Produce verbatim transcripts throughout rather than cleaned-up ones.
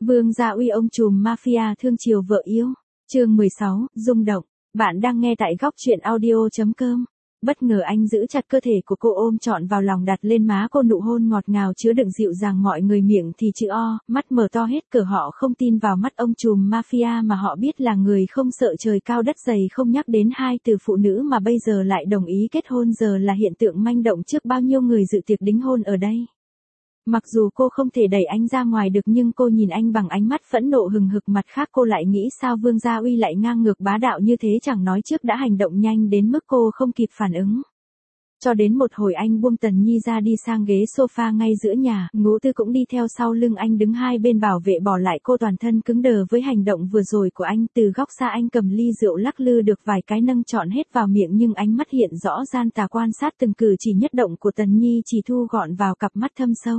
Vương Gia Uy ông trùm mafia thương chiều vợ yêu. Chương mười sáu, rung động. Bạn đang nghe tại góc truyện audio chấm com. Bất ngờ anh giữ chặt cơ thể của cô ôm trọn vào lòng, đặt lên má cô nụ hôn ngọt ngào chứa đựng dịu dàng, mọi người miệng thì chữ O, mắt mở to hết cỡ, họ không tin vào mắt ông trùm mafia mà họ biết là người không sợ trời cao đất dày, không nhắc đến hai từ phụ nữ mà bây giờ lại đồng ý kết hôn, giờ là hiện tượng manh động trước bao nhiêu người dự tiệc đính hôn ở đây. Mặc dù cô không thể đẩy anh ra ngoài được nhưng cô nhìn anh bằng ánh mắt phẫn nộ hừng hực, mặt khác cô lại nghĩ sao Vương Gia Uy lại ngang ngược bá đạo như thế, chẳng nói trước đã hành động nhanh đến mức cô không kịp phản ứng. Cho đến một hồi anh buông Tần Nhi ra đi sang ghế sofa ngay giữa nhà, Ngũ Tư cũng đi theo sau lưng anh đứng hai bên bảo vệ, bỏ lại cô toàn thân cứng đờ với hành động vừa rồi của anh. Từ góc xa anh cầm ly rượu lắc lư được vài cái nâng trọn hết vào miệng, nhưng ánh mắt hiện rõ gian tà quan sát từng cử chỉ nhất động của Tần Nhi, chỉ thu gọn vào cặp mắt thâm sâu.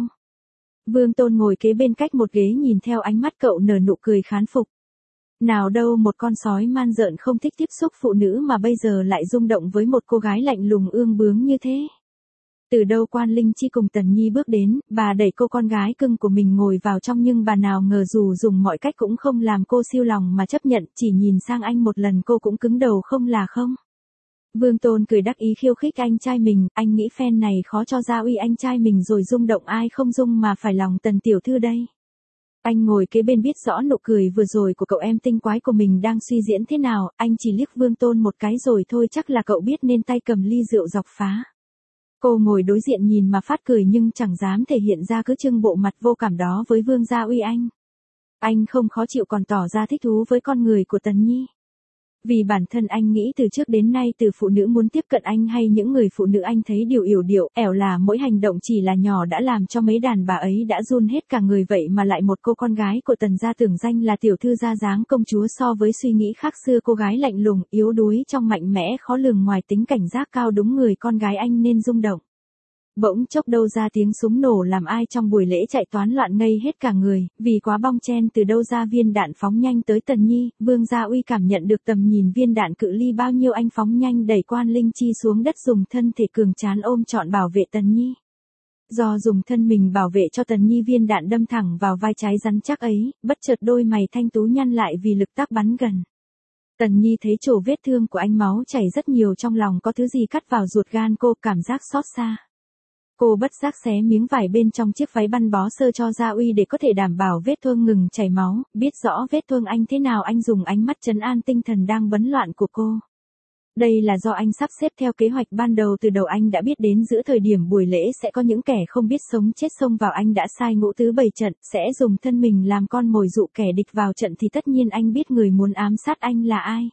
Vương Tôn ngồi kế bên cách một ghế nhìn theo ánh mắt cậu, nở nụ cười khán phục. Nào đâu một con sói man rợn không thích tiếp xúc phụ nữ mà bây giờ lại rung động với một cô gái lạnh lùng ương bướng như thế. Từ đâu Quan Linh Chi cùng Tần Nhi bước đến, bà đẩy cô con gái cưng của mình ngồi vào trong, nhưng bà nào ngờ dù dùng mọi cách cũng không làm cô siêu lòng mà chấp nhận, chỉ nhìn sang anh một lần cô cũng cứng đầu không là không. Vương Tôn cười đắc ý khiêu khích anh trai mình, anh nghĩ fan này khó cho Gia Uy anh trai mình rồi rung động, ai không rung mà phải lòng Tần tiểu thư đây. Anh ngồi kế bên biết rõ nụ cười vừa rồi của cậu em tinh quái của mình đang suy diễn thế nào, anh chỉ liếc Vương Tôn một cái rồi thôi, chắc là cậu biết nên tay cầm ly rượu dọc phá. Cô ngồi đối diện nhìn mà phát cười nhưng chẳng dám thể hiện ra, cứ trưng bộ mặt vô cảm đó với Vương Gia Uy. Anh Anh không khó chịu còn tỏ ra thích thú với con người của Tần Nhi. Vì bản thân anh nghĩ từ trước đến nay từ phụ nữ muốn tiếp cận anh hay những người phụ nữ anh thấy điều yểu điệu, ẻo là mỗi hành động chỉ là nhỏ đã làm cho mấy đàn bà ấy đã run hết cả người, vậy mà lại một cô con gái của Tần gia tưởng danh là tiểu thư ra dáng công chúa, so với suy nghĩ khác xưa, cô gái lạnh lùng, yếu đuối trong mạnh mẽ khó lường, ngoài tính cảnh giác cao, đúng người con gái anh nên rung động. Bỗng chốc đâu ra tiếng súng nổ làm ai trong buổi lễ chạy toán loạn ngây hết cả người, vì quá bong chen từ đâu ra viên đạn phóng nhanh tới Tần Nhi. Vương Gia Uy cảm nhận được tầm nhìn viên đạn cự ly bao nhiêu, anh phóng nhanh đẩy Quan Linh Chi xuống đất, dùng thân thể cường tráng ôm trọn bảo vệ Tần Nhi. Do dùng thân mình bảo vệ cho Tần Nhi, viên đạn đâm thẳng vào vai trái rắn chắc ấy, bất chợt đôi mày thanh tú nhăn lại vì lực tác bắn gần. Tần Nhi thấy chỗ vết thương của anh máu chảy rất nhiều, trong lòng có thứ gì cắt vào ruột gan cô, cảm giác xót xa. Cô bất giác xé miếng vải bên trong chiếc váy băng bó sơ cho Gia Uy để có thể đảm bảo vết thương ngừng chảy máu, biết rõ vết thương anh thế nào, anh dùng ánh mắt trấn an tinh thần đang bấn loạn của cô. Đây là do anh sắp xếp theo kế hoạch ban đầu, từ đầu anh đã biết đến giữa thời điểm buổi lễ sẽ có những kẻ không biết sống chết xông vào, anh đã sai Ngũ Tứ bày trận, sẽ dùng thân mình làm con mồi dụ kẻ địch vào trận, thì tất nhiên anh biết người muốn ám sát anh là ai.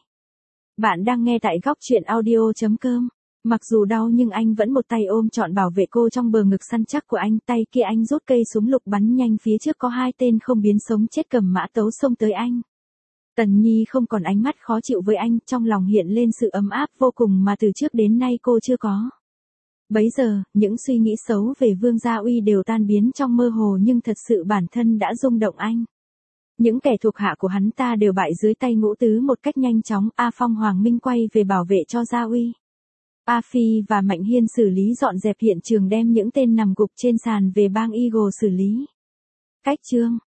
Bạn đang nghe tại góc truyện audio chấm com. Mặc dù đau nhưng anh vẫn một tay ôm trọn bảo vệ cô trong bờ ngực săn chắc của anh, tay kia anh rút cây súng lục bắn nhanh, phía trước có hai tên không biến sống chết cầm mã tấu xông tới anh. Tần Nhi không còn ánh mắt khó chịu với anh, trong lòng hiện lên sự ấm áp vô cùng mà từ trước đến nay cô chưa có. Bấy giờ, những suy nghĩ xấu về Vương Gia Uy đều tan biến trong mơ hồ, nhưng thật sự bản thân đã rung động anh. Những kẻ thuộc hạ của hắn ta đều bại dưới tay Ngũ Tứ một cách nhanh chóng. A Phong Hoàng Minh quay về bảo vệ cho Gia Uy. A Phi và Mạnh Hiên xử lý dọn dẹp hiện trường, đem những tên nằm gục trên sàn về bang Eagle xử lý. Cách chương